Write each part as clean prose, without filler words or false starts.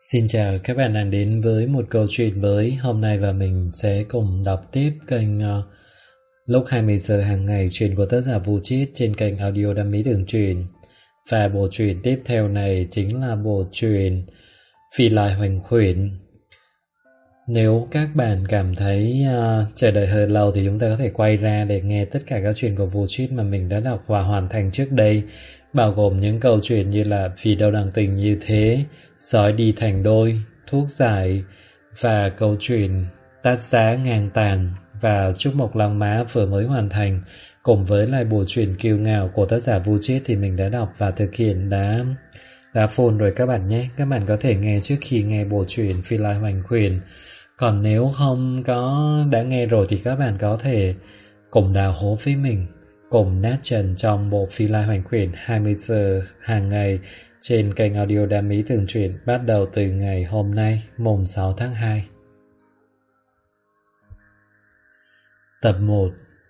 Xin chào các bạn đang đến với một câu chuyện mới. Hôm nay và mình sẽ cùng đọc tiếp kênh lúc 20 giờ hàng ngày chuyện của tác giả Vũ Chiết trên kênh audio Đam Mỹ Đường Truyện. Và bộ truyện tiếp theo này chính là bộ truyện Phi Lai Hoành Khuyển. Nếu các bạn cảm thấy chờ đợi hơi lâu thì chúng ta có thể quay ra để nghe tất cả các chuyện của Vũ Chiết mà mình đã đọc và hoàn thành trước đây, bao gồm những câu chuyện như là Vì đâu đàng tình như thế, Sói đi thành đôi, Thuốc giải và câu chuyện Tát giá ngang tàn và Trúc Mộc Lăng Má vừa mới hoàn thành, cùng với lại bộ truyện Kiêu Ngạo của tác giả Vũ Chiết thì mình đã đọc và thực hiện đã phone rồi các bạn nhé. Các bạn có thể nghe trước khi nghe bộ truyện Phi Lai Hoành Khuyển. Còn nếu không có đã nghe rồi thì các bạn có thể cùng đào hố với mình, cùng nát trần trong bộ Phi Lai Hoành Khuyển 20 giờ hàng ngày trên kênh audio Đam Mỹ Đường Truyện bắt đầu từ ngày hôm nay, mùng 6 tháng 2. Tập 1.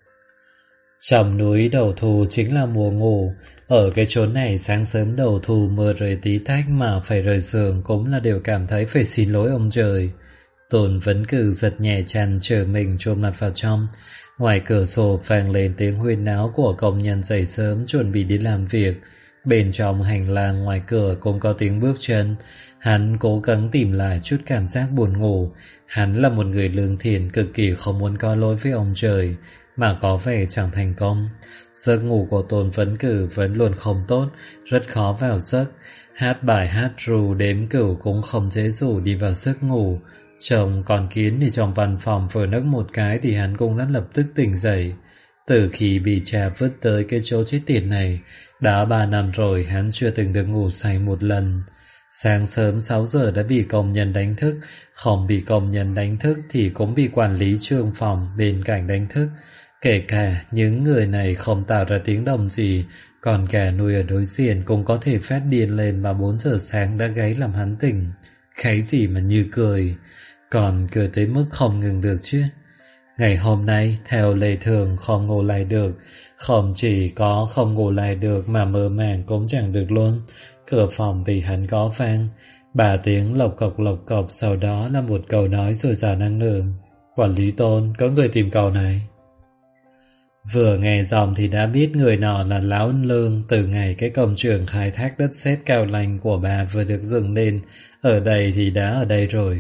Trong núi đầu thu chính là mùa ngủ. Ở cái chốn này sáng sớm đầu thu mưa rơi tí tách mà phải rời giường cũng là đều cảm thấy phải xin lỗi ông trời. Tồn vẫn cứ giật nhẹ chăn chờ mình chôn mặt vào trong. Ngoài cửa sổ vang lên tiếng huyên náo của công nhân dậy sớm chuẩn bị đi làm việc. Bên trong hành lang ngoài cửa cũng có tiếng bước chân. Hắn cố gắng tìm lại chút cảm giác buồn ngủ. Hắn là một người lương thiện cực kỳ không muốn có lỗi với ông trời, mà có vẻ chẳng thành công. Giấc ngủ của Tôn Vấn Cử vẫn luôn không tốt, rất khó vào giấc. Hát bài hát ru đếm cửu cũng không dễ dụ đi vào giấc ngủ. Chồng còn Kiến thì trong văn phòng vừa nấc một cái thì hắn cũng đã lập tức tỉnh dậy. Từ khi bị cha vứt tới cái chỗ chết tiệt này, đã 3 năm rồi hắn chưa từng được ngủ say một lần. Sáng sớm 6 giờ đã bị công nhân đánh thức, không bị công nhân đánh thức thì cũng bị quản lý trường phòng bên cạnh đánh thức. Kể cả những người này không tạo ra tiếng động gì, còn gà nuôi ở đối diện cũng có thể phát điên lên mà 4 giờ sáng đã gáy làm hắn tỉnh. Cái gì mà như cười, còn cười tới mức không ngừng được chứ. Ngày hôm nay theo lệ thường không ngủ lại được. Không chỉ có không ngủ lại được mà mơ màng cũng chẳng được luôn. Cửa phòng bị hắn gõ vang 3 tiếng lộc cộc, sau đó là một câu nói dồi dào năng lượng. Quản lý Tôn, có người tìm cậu này. Vừa nghe giọng thì đã biết người nọ là Lão Lương. Từ ngày cái công trường khai thác đất sét cao lành của bà vừa được dựng lên, ở đây thì đã ở đây rồi.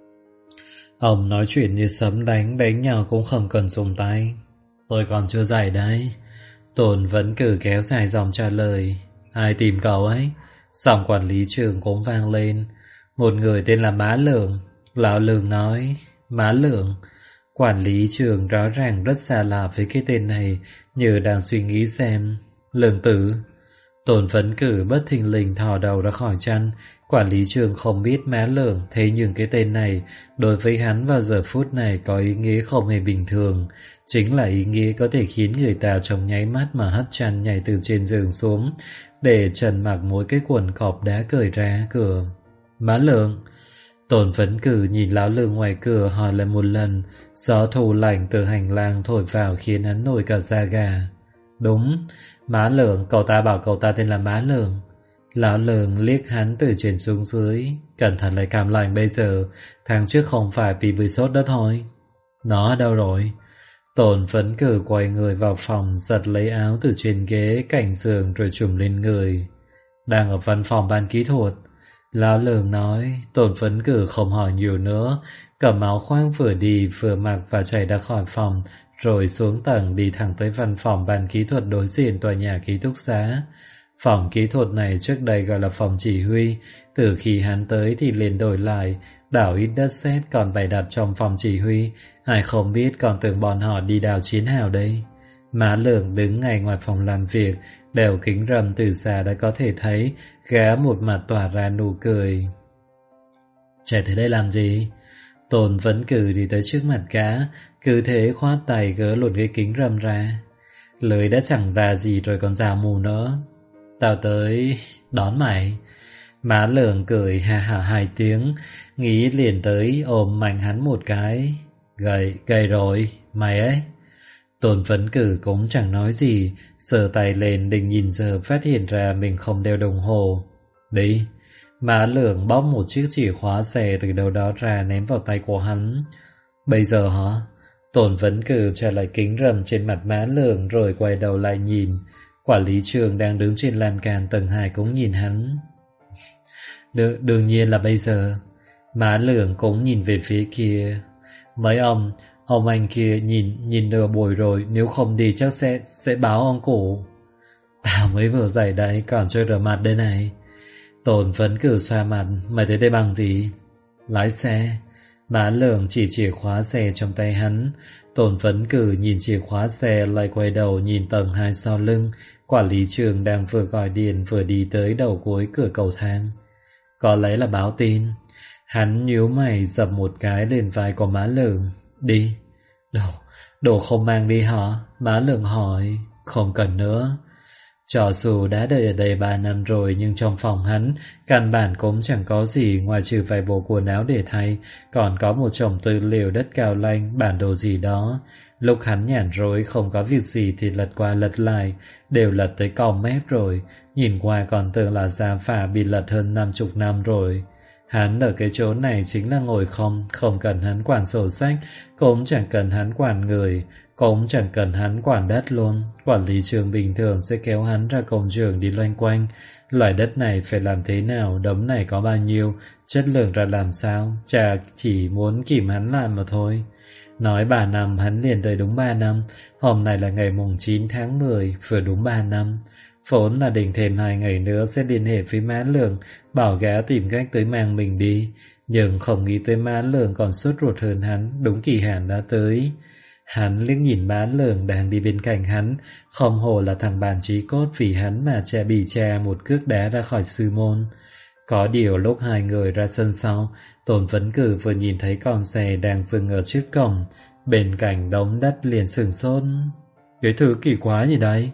Ông nói chuyện như sấm đánh nhau cũng không cần dùng tay. Tôi còn chưa dậy đấy. Tôn vẫn cứ kéo dài dòng trả lời. Ai tìm cậu ấy? Giọng quản lý trường cũng vang lên. Một người tên là Má Lượng. Lão Lương nói. Má Lượng? Quản lý trường rõ ràng rất xa lạ với cái tên này, như đang suy nghĩ xem. Lượng tử. Tôn vẫn cử bất thình lình thò đầu ra khỏi chăn. Quản lý trường không biết Má Lượng, thế nhưng cái tên này đối với hắn vào giờ phút này có ý nghĩa không hề bình thường. Chính là ý nghĩa có thể khiến người ta trong nháy mắt mà hất chăn nhảy từ trên giường xuống, để Trần mặc mỗi cái quần cọp đá cởi ra cửa. Má Lượng. Tôn vẫn cử nhìn Lão Lương ngoài cửa hỏi lại một lần. Gió thu lạnh từ hành lang thổi vào khiến hắn nổi cả da gà. Đúng, Má Lượng, cậu ta bảo cậu ta tên là Má Lượng. Lão Lương liếc hắn từ trên xuống dưới. Cẩn thận lại cảm lạnh bây giờ. Tháng trước không phải bị sốt đó thôi. Nó ở đâu rồi? Tôn vẫn cử quay người vào phòng, giật lấy áo từ trên ghế cạnh giường rồi trùm lên người. Đang ở văn phòng ban kỹ thuật. Lão Lương nói. Tôn vẫn cử không hỏi nhiều nữa, cầm áo khoác vừa đi vừa mặc và chạy ra khỏi phòng, rồi xuống tầng đi thẳng tới văn phòng ban kỹ thuật đối diện tòa nhà ký túc xá. Phòng kỹ thuật này trước đây gọi là phòng chỉ huy, từ khi hắn tới thì liền đổi lại, đảo ít đất sét còn bày đặt trong phòng chỉ huy, ai không biết còn tưởng bọn họ đi đào chiến hào đây. Má Lượng đứng ngay ngoài phòng làm việc, đeo kính râm từ xa đã có thể thấy, gã một mặt tỏa ra nụ cười. Chạy tới đây làm gì? Tôn vẫn cử đi tới trước mặt gã, cứ thế khoát tay gỡ lột cái kính râm ra. Lưới đã chẳng ra gì rồi còn rào mù nữa. Tao tới đón mày. Má Lượng cười ha hả 2 tiếng, nghĩ liền tới ôm mạnh hắn một cái. Gầy rồi, mày ấy. Tôn vẫn cử cũng chẳng nói gì, sờ tay lên định nhìn giờ phát hiện ra mình không đeo đồng hồ. Đi. Má Lường bóc một chiếc chìa khóa xe từ đâu đó ra ném vào tay của hắn. Bây giờ hả? Tôn Vấn Cử trả lại kính rầm trên mặt má Lường rồi quay đầu lại nhìn. Quản lý trường đang đứng trên lan can tầng 2 cũng nhìn hắn. Đương nhiên là bây giờ. Má Lường cũng nhìn về phía kia. Mấy ông anh kia nhìn nửa buổi rồi, nếu không đi chắc sẽ báo ông cụ. Tao mới vừa dậy đây, còn chưa rửa mặt đây này. Tôn Vấn Cử xoa mặt. Mày tới đây bằng gì? Lái xe. Má Lường chỉ chìa khóa xe trong tay hắn. Tôn Vấn Cử nhìn chìa khóa xe lại quay đầu nhìn tầng 2 sau lưng. Quản lý trường đang vừa gọi điện vừa đi tới đầu cuối cửa cầu thang. Có lẽ là báo tin. Hắn nhíu mày dập một cái lên vai của má Lường. Đi. Đồ không mang đi hả? Má Lường hỏi. Không cần nữa. Cho dù đã đợi ở đây 3 năm rồi, nhưng trong phòng hắn căn bản cũng chẳng có gì ngoài trừ vài bộ quần áo để thay, còn có một chồng tư liệu đất cao lanh, bản đồ gì đó. Lúc hắn nhàn rỗi không có việc gì thì lật qua lật lại, đều lật tới cong mép rồi, nhìn qua còn tưởng là giám phả bị lật hơn 50 năm rồi. Hắn ở cái chỗ này chính là ngồi không cần hắn quản sổ sách, cũng chẳng cần hắn quản người, cũng chẳng cần hắn quản đất luôn. Quản lý trường bình thường sẽ kéo hắn ra công trường đi loanh quanh. Loại đất này phải làm thế nào, đống này có bao nhiêu, chất lượng ra làm sao, chả chỉ muốn kìm hắn lại mà thôi. Nói 3 năm hắn liền tới đúng 3 năm. Hôm nay là ngày mùng 9 tháng 10, vừa đúng 3 năm. Vốn là định thêm 2 ngày nữa sẽ liên hệ với má Lường, bảo gã tìm cách tới mang mình đi. Nhưng không nghĩ tới má Lường còn sốt ruột hơn hắn, đúng kỳ hạn đã tới. Hắn liếc nhìn má Lường đang đi bên cạnh hắn, không hồ là thằng bạn chí cốt vì hắn mà bị cha một cước đá ra khỏi sư môn. Có điều lúc hai người ra sân sau, Tôn Vấn Cử vừa nhìn thấy con xe đang dừng ở trước cổng, bên cạnh đống đất liền sửng sốt. Cái thứ kỳ quá gì đấy?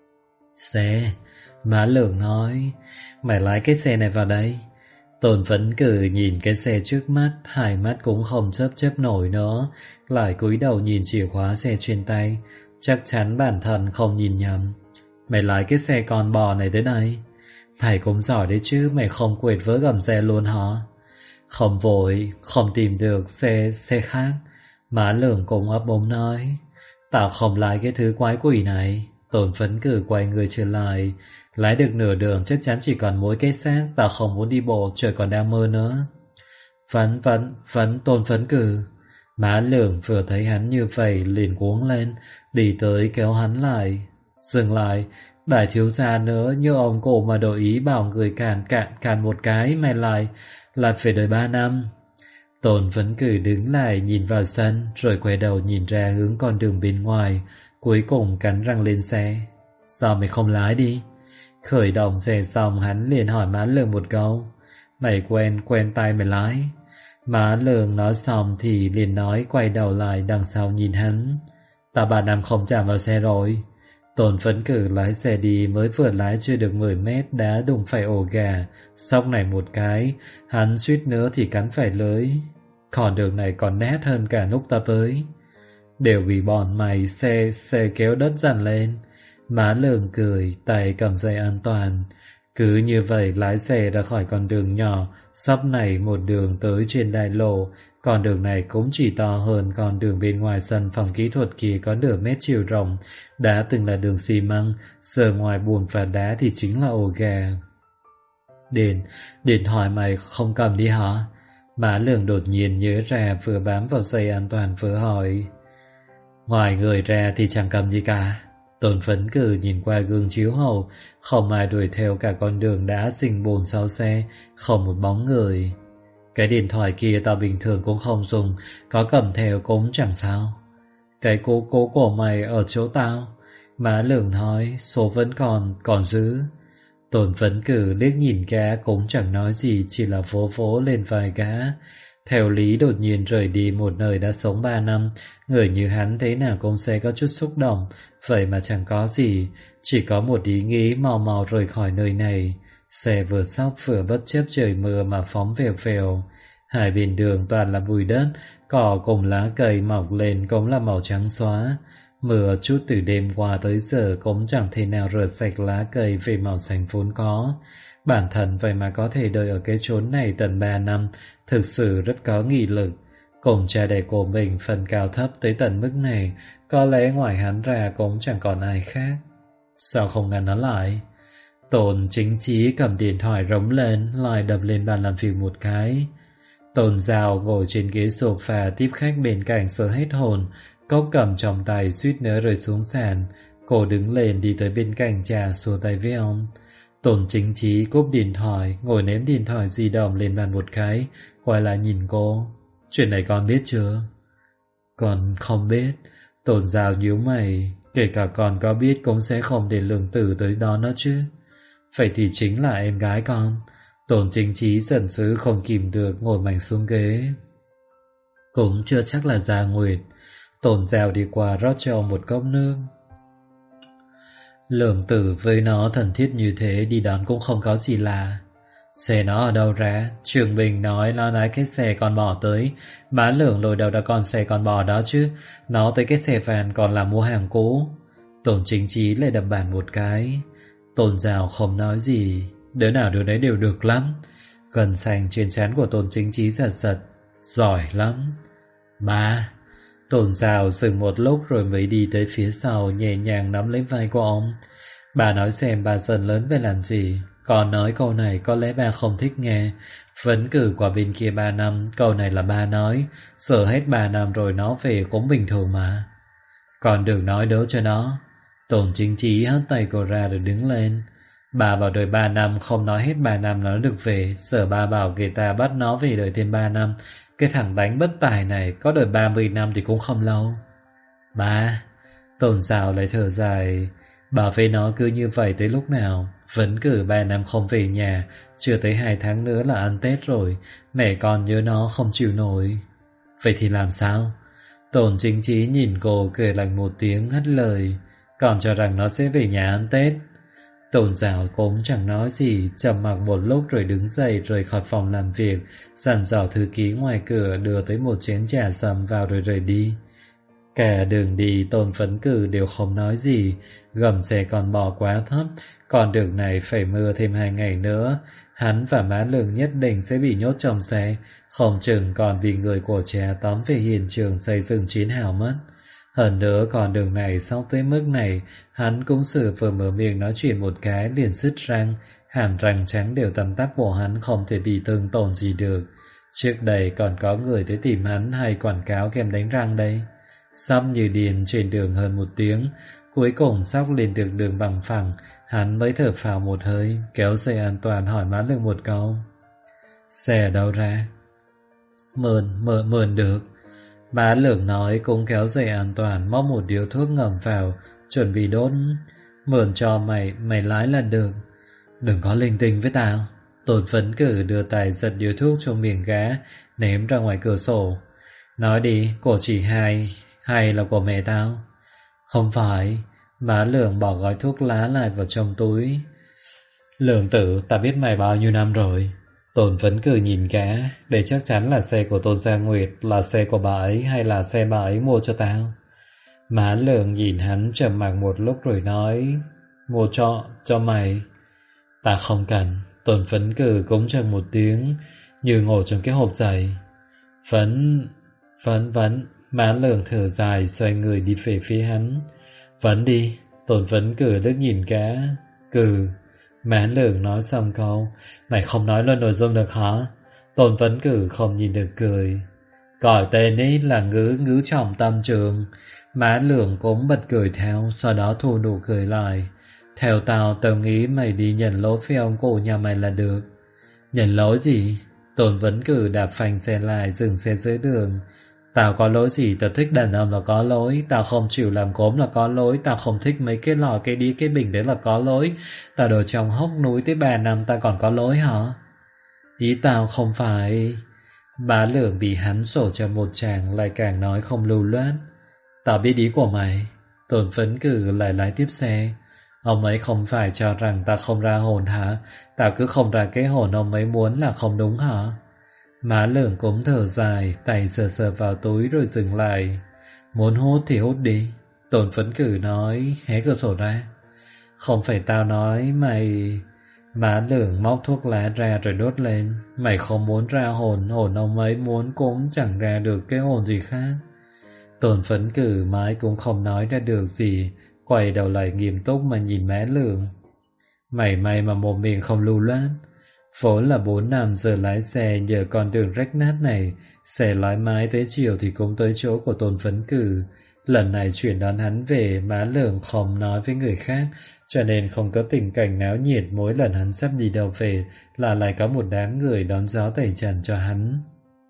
Xe. Má Lường nói. Mày lái cái xe này vào đây. Tôn Vấn Cử nhìn cái xe trước mắt, hai mắt cũng không chớp nổi nữa, lại cúi đầu nhìn chìa khóa xe trên tay. Chắc chắn bản thân không nhìn nhầm. Mày lái cái xe con bò này tới đây. Mày cũng giỏi đấy chứ, mày không quệt vỡ gầm xe luôn hả? Không vội, không tìm được xe khác. Má Lường cũng ấp úng nói. Tao không lái cái thứ quái quỷ này. Tôn Vấn Cử quay người trở lại. Lái được nửa đường chắc chắn chỉ còn mỗi cái xác. Tao không muốn đi bộ, trời còn đang mưa nữa. Vẫn Tôn Vấn Cử. Má Lường vừa thấy hắn như vậy liền cuống lên, đi tới kéo hắn lại. Dừng lại. Đại thiếu gia nữa, như ông cổ mà đổi ý bảo người cản một cái, mày lại phải đợi 3 năm. Tôn Vấn Cử đứng lại nhìn vào sân, rồi quay đầu nhìn ra hướng con đường bên ngoài, cuối cùng cắn răng lên xe. Sao mày không lái đi? Khởi động xe xong hắn liền hỏi má Lường một câu. Mày quen tay mày lái. Má Lường nói xong thì liền nói, quay đầu lại đằng sau nhìn hắn. Tao 3 năm không chạm vào xe rồi. Tôn Vấn Cử lái xe đi, mới vừa lái chưa được 10 mét đã đụng phải ổ gà, sóc này một cái, hắn suýt nữa thì cắn phải lưới. Con đường này còn nét hơn cả lúc ta tới. Đều vì bọn mày xe kéo đất dằn lên. Má Lường cười, tay cầm dây an toàn. Cứ như vậy lái xe ra khỏi con đường nhỏ, sắp này một đường tới trên đại lộ. Con đường này cũng chỉ to hơn con đường bên ngoài sân phòng kỹ thuật kia có nửa mét chiều rộng, đã từng là đường xi măng, giờ ngoài buồng phá đá thì chính là ổ gà. Điện thoại mày không cầm đi hả? Má Lường đột nhiên nhớ ra, vừa bám vào dây an toàn vừa hỏi. Ngoài người ra thì chẳng cầm gì cả. Tôn Vấn Cử nhìn qua gương chiếu hậu, không ai đuổi theo cả con đường đã xình bùn sau xe, không một bóng người. Cái điện thoại kia tao bình thường cũng không dùng, có cầm theo cũng chẳng sao. Cái cố của mày ở chỗ tao. Má Lường nói, số vẫn còn giữ. Tôn Vấn Cử liếc nhìn gã cũng chẳng nói gì, chỉ là vỗ lên vai gã. Theo lý đột nhiên rời đi một nơi đã sống 3 năm, người như hắn thế nào cũng sẽ có chút xúc động, vậy mà chẳng có gì, chỉ có một ý nghĩ mau rời khỏi nơi này. Xe vừa sóc vừa bất chấp trời mưa mà phóng vèo. Hai bên đường toàn là bụi đất, cỏ cùng lá cây mọc lên cũng là màu trắng xóa. Mưa chút từ đêm qua tới giờ cũng chẳng thể nào rửa sạch lá cây về màu xanh vốn có. Bản thân vậy mà có thể đợi ở cái chốn này tận 3 năm, thực sự rất có nghị lực. Cùng cha đẻ của mình phần cao thấp tới tận mức này, có lẽ ngoài hắn ra cũng chẳng còn ai khác. Sao không ngăn nó lại? Tôn Chính Chí cầm điện thoại rống lên, lại đập lên bàn làm việc một cái. Tôn Giao ngồi trên ghế sofa tiếp khách bên cạnh sợ hết hồn, cốc cầm trong tay suýt nữa rơi xuống sàn. Cô đứng lên đi tới bên cạnh trà xua tay với ông. Tôn Chính Chí cúp điện thoại, ngồi ném điện thoại di động lên bàn một cái, quay lại nhìn cô. Chuyện này con biết chưa? Con không biết. Tôn Giao nhíu mày, kể cả con có biết cũng sẽ không để Lương Tử tới đó nữa chứ. Vậy thì chính là em gái con. Tôn Chính Chí giận dữ không kìm được ngồi mạnh xuống ghế. Cũng chưa chắc là Gia Nguyệt. Tôn Giao đi qua rót cho ông một cốc nước. Lương Tử với nó thân thiết như thế đi đón cũng không có gì lạ. Xe nó ở đâu ra? Trường Bình nói nó lái cái xe con bò tới. Má Lương lôi đầu đã con xe con bò đó chứ. Nó tới cái xe van còn là mua hàng cũ. Tôn Chính Chí lại đập bàn một cái. Tôn Giao không nói gì. Đứa nào đứa đấy đều được lắm. Gần xanh trên trán của Tôn Chính Chí giật giật. Giỏi lắm. Ba. Tôn Giao dừng một lúc rồi mới đi tới phía sau, nhẹ nhàng nắm lấy vai của ông. Bà nói xem bà dần lớn về làm gì. Còn nói câu này có lẽ bà không thích nghe. Vẫn cử qua bên kia 3 năm. Câu này là bà nói. Sợ hết 3 năm rồi nó về cũng bình thường mà. Còn đừng nói đỡ cho nó. Tôn Chính Chí hất tay cô ra rồi đứng lên. Bà bảo đợi 3 năm, không nói hết 3 năm nó được về. Sợ bà bảo người ta bắt nó về đợi thêm 3 năm. Cái thằng đánh bất tài này có đợi 30 năm thì cũng không lâu. Bà. Tôn Giao lại thở dài. Bà với nó cứ như vậy tới lúc nào? Vẫn cử 3 năm không về nhà. Chưa tới 2 tháng nữa là ăn Tết rồi. Mẹ con nhớ nó không chịu nổi. Vậy thì làm sao? Tôn Chính Chí nhìn cô cười lạnh một tiếng hất lời. Còn cho rằng nó sẽ về nhà ăn Tết. Tôn Giao cũng chẳng nói gì, trầm mặc một lúc rồi đứng dậy rời khỏi phòng làm việc, dặn dò thư ký ngoài cửa đưa tới một chén trà sâm vào rồi rời đi. Cả đường đi Tôn Phấn Cử đều không nói gì, gầm xe còn bò quá thấp, con đường này phải mưa thêm 2 ngày nữa, hắn và má Lương nhất định sẽ bị nhốt trong xe, không chừng còn bị người của cha tóm về hiện trường xây dựng chiến hào mất. Hơn nữa con đường này sau tới mức này, hắn cũng xử vừa mở miệng nói chuyện một cái liền sứt răng, hàm răng trắng đều tăm tắp của hắn không thể bị thương tổn gì được. Trước đây còn có người tới tìm hắn hay quảng cáo kem đánh răng đây. Sắp như điên trên đường hơn 1 tiếng, cuối cùng sóc lên được đường bằng phẳng, hắn mới thở phào một hơi, kéo dây an toàn hỏi má Lương một câu. Xe ở đâu ra? Mượn được. Má Lương nói cũng kéo dây an toàn, móc một điếu thuốc ngầm vào, chuẩn bị đốt. Mượn cho mày lái là được. Đừng có linh tinh với tao. Tôn Phấn Cử đưa tay giật điếu thuốc trong miệng gã, ném ra ngoài cửa sổ. Nói đi, của chị hai hay là của mẹ tao? Không phải. Má Lương bỏ gói thuốc lá lại vào trong túi. Lương Tử, ta biết mày bao nhiêu năm rồi. Tôn Phấn Cử nhìn gã, để chắc chắn là xe của Tôn Gia Nguyệt, là xe của bà ấy hay là xe bà ấy mua cho tao. Má Lương nhìn hắn trầm mặc một lúc rồi nói, mua cho mày. Ta không cần. Tôn Phấn Cử cũng trầm một tiếng, như ngồi trong cái hộp giày. Vấn. Má Lương thở dài, xoay người đi về phía hắn. Vấn đi. Tôn Phấn Cử liếc nhìn gã. Cử. Má Lương nói xong câu, mày không nói lên nội dung được hả? Tôn Phấn Cử không nhìn được cười. Gọi tên ấy là ngữ trọng tâm trường. Má Lương cũng bật cười theo, sau đó thu nụ cười lại. Theo tao nghĩ mày đi nhận lỗi với ông cụ nhà mày là được. Nhận lỗi gì? Tôn Phấn Cử đạp phanh xe lại, dừng xe dưới đường. Tao có lỗi gì? Tao thích đàn ông là có lỗi. Tao không chịu làm gốm là có lỗi. Tao không thích mấy cái lò cái đĩa cái bình đấy là có lỗi. Tao đổ trong hốc núi tới 3 năm tao còn có lỗi hả? Ý tao không phải. Bá Lương bị hắn sổ cho một tràng, lại càng nói không lưu loát. Tao biết ý của mày. Tôn Phấn Cử lại lái tiếp xe. Ông ấy không phải cho rằng ta không ra hồn hả? Tao cứ không ra cái hồn ông ấy muốn là không đúng hả? Má Lương cũng thở dài, tay sờ vào túi rồi dừng lại. Muốn hút thì hút đi. Tôn Phấn Cử nói, hé cửa sổ ra. Không phải tao nói, Má Lường móc thuốc lá ra rồi đốt lên. Mày không muốn ra hồn, hồn ông ấy muốn cũng chẳng ra được cái hồn gì khác. Tôn Phấn Cử mãi cũng không nói ra được gì, quay đầu lại nghiêm túc mà nhìn má Lường. Mày may mà mồm miệng không lưu loát. Vốn là 4 năm giờ lái xe nhờ con đường rách nát này, xe lái mãi tới chiều thì cũng tới chỗ của Tôn Phấn Cử. Lần này chuyển đón hắn về, má Lường không nói với người khác, cho nên không có tình cảnh náo nhiệt mỗi lần hắn sắp đi đâu về là lại có một đám người đón gió tẩy trần cho hắn.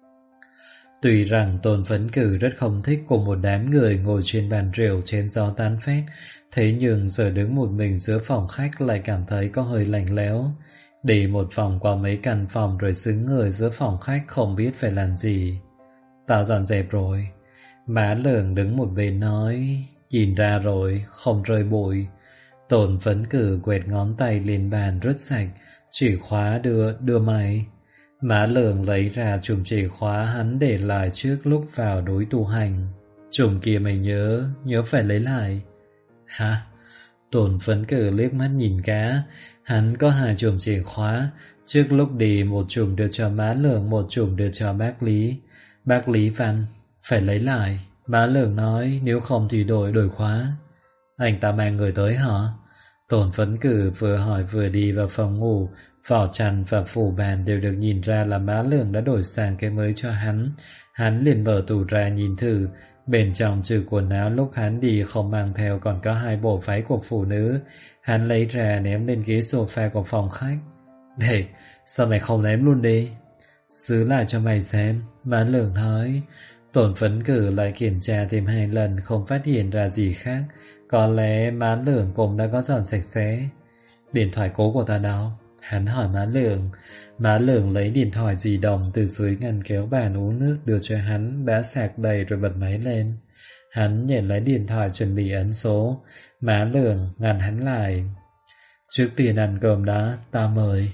Tuy rằng Tôn Phấn Cử rất không thích cùng một đám người ngồi trên bàn rượu chén gió tán phét, thế nhưng giờ đứng một mình giữa phòng khách lại cảm thấy có hơi lạnh lẽo. Đi một vòng qua mấy căn phòng rồi xứng người giữa phòng khách không biết phải làm gì. Tao dọn dẹp rồi. Má Lường đứng một bên nói, nhìn ra rồi, không rơi bụi. Tôn Phấn Cử quẹt ngón tay lên bàn rứt sạch, chìa khóa đưa mày. Má Lường lấy ra chùm chìa khóa hắn để lại trước lúc vào núi tu hành. Chùm kia mày nhớ phải lấy lại. Hả? Tôn Phấn Cử liếc mắt nhìn cá. Hắn có 2 chùm chìa khóa. Trước lúc đi, một chùm đưa cho má Lường, một chùm đưa cho bác Lý. Bác Lý văn, phải lấy lại. Má Lường nói, nếu không thì đổi khóa. Anh ta mang người tới hả? Tôn Phấn Cử vừa hỏi vừa đi vào phòng ngủ. Vỏ chăn và phủ bàn đều được nhìn ra là má Lường đã đổi sang cái mới cho hắn. Hắn liền mở tủ ra nhìn thử. Bên trong trừ quần áo lúc hắn đi không mang theo còn có 2 bộ váy của phụ nữ. Hắn lấy ra ném lên ghế sofa của phòng khách. Đây, sao mày không ném luôn đi? Xứ lại cho mày xem, má Lường nói. Tôn Phấn Cử lại kiểm tra thêm 2 lần không phát hiện ra gì khác. Có lẽ má Lường cũng đã có dọn sạch sẽ. Điện thoại cố của ta đâu? Hắn hỏi má Lường. Má Lường lấy điện thoại di động từ dưới ngăn kéo bàn uống nước đưa cho hắn, đã sạc đầy rồi bật máy lên. Hắn nhận lấy điện thoại chuẩn bị ấn số. Má Lường ngăn hắn lại. Trước tiên ăn cơm đã, ta mời.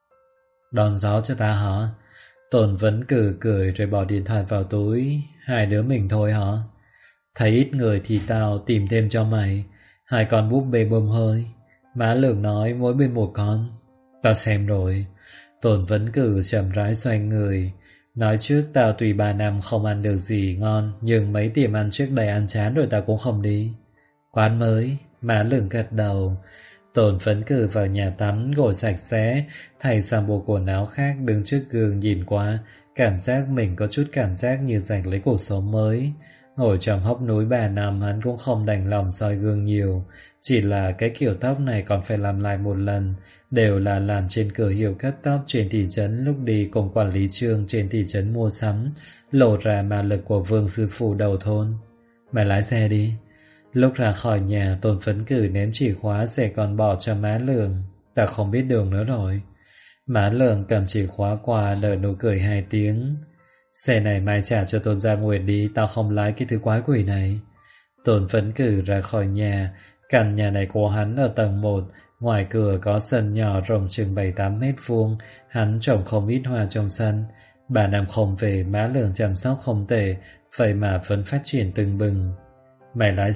Đón gió cho ta hả? Tôn Phấn Cử cười rồi bỏ điện thoại vào túi. 2 đứa mình thôi hả? Thấy ít người thì tao tìm thêm cho mày 2 con búp bê bơm hơi. Má Lường nói mỗi bên 1 con. Tao xem rồi. Tôn Phấn Cử chậm rãi xoay người. Nói trước tao tùy 3 năm không ăn được gì ngon, nhưng mấy tiệm ăn trước đây ăn chán rồi tao cũng không đi. Quán mới. Má Lường gật đầu. Tôn Phấn Cử vào nhà tắm, gội sạch sẽ, thay sang bộ quần áo khác, đứng trước gương nhìn qua, cảm giác mình có chút cảm giác như giành lấy cuộc sống mới. Ngồi trong hốc núi 3 năm hắn cũng không đành lòng soi gương nhiều, chỉ là cái kiểu tóc này còn phải làm lại một lần, đều là làm trên cửa hiệu cắt tóc trên thị trấn lúc đi cùng quản lý Trương trên thị trấn mua sắm, lộ ra ma lực của Vương sư phụ đầu thôn. Mày lái xe đi. Lúc ra khỏi nhà, Tôn Phấn Cử ném chìa khóa xe còn bỏ cho má Lường. Đã không biết đường nữa rồi. Má Lường cầm chìa khóa qua, nở nụ cười 2 tiếng. Xe này mai trả cho Tôn Gia Nguyệt đi, tao không lái cái thứ quái quỷ này. Tôn Phấn Cử ra khỏi nhà. Căn nhà này của hắn ở tầng 1, ngoài cửa có sân nhỏ rộng chừng 7-8 mét vuông. Hắn trồng không ít hoa trong sân. 3 năm không về, má Lường chăm sóc không tệ, vậy mà vẫn phát triển từng bừng. Mày lái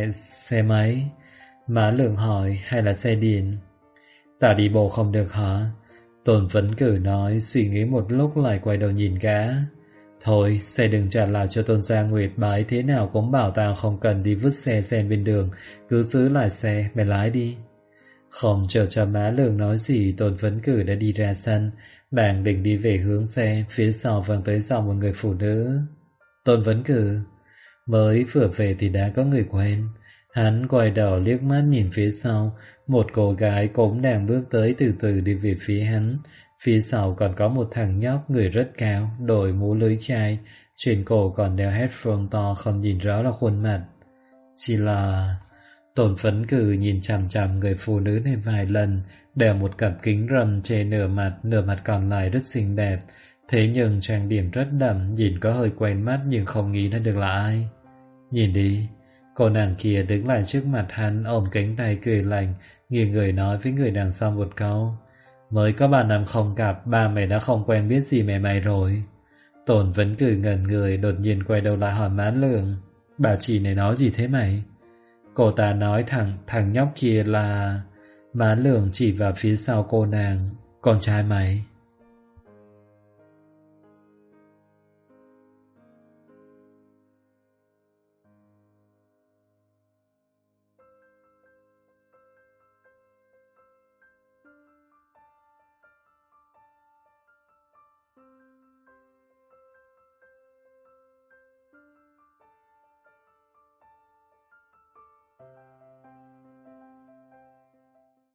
xe máy? Má Lường hỏi, hay là xe điện? Tao đi bộ không được hả? Tôn Phấn Cử nói, suy nghĩ một lúc lại quay đầu nhìn gã. Thôi, xe đừng trả lại cho Tôn Gia Nguyệt, bà ấy thế nào cũng bảo tao không cần đi vứt xe sen bên đường, cứ giữ lại xe, mày lái đi. Không chờ cho má Lường nói gì, Tôn Phấn Cử đã đi ra sân, đang định đi về hướng xe, phía sau vang tới giọng một người phụ nữ. Tôn Phấn Cử. Mới vừa về thì đã có người quen. Hắn quay đầu liếc mắt nhìn phía sau. Một cô gái cũng đang bước tới từ từ đi về phía hắn. Phía sau còn có một thằng nhóc người rất cao, đội mũ lưới chai, trên cổ còn đeo headphone to không nhìn rõ là khuôn mặt. Chỉ là... Tôn Phấn Cử nhìn chằm chằm người phụ nữ này vài lần, đeo một cặp kính râm che nửa mặt còn lại rất xinh đẹp. Thế nhưng trang điểm rất đậm, nhìn có hơi quen mắt nhưng không nghĩ ra được là ai. Nhìn đi. Cô nàng kia đứng lại trước mặt hắn, ôm cánh tay cười lạnh, nghiêng người nói với người đằng sau một câu. Mới có 3 năm không gặp, ba mày đã không quen biết gì mày rồi. Tôn Phấn Cử ngẩn người, đột nhiên quay đầu lại hỏi má Lường. Bà chị này nói gì thế mày? Cô ta nói thằng nhóc kia là... Má Lường chỉ vào phía sau cô nàng. Con trai mày.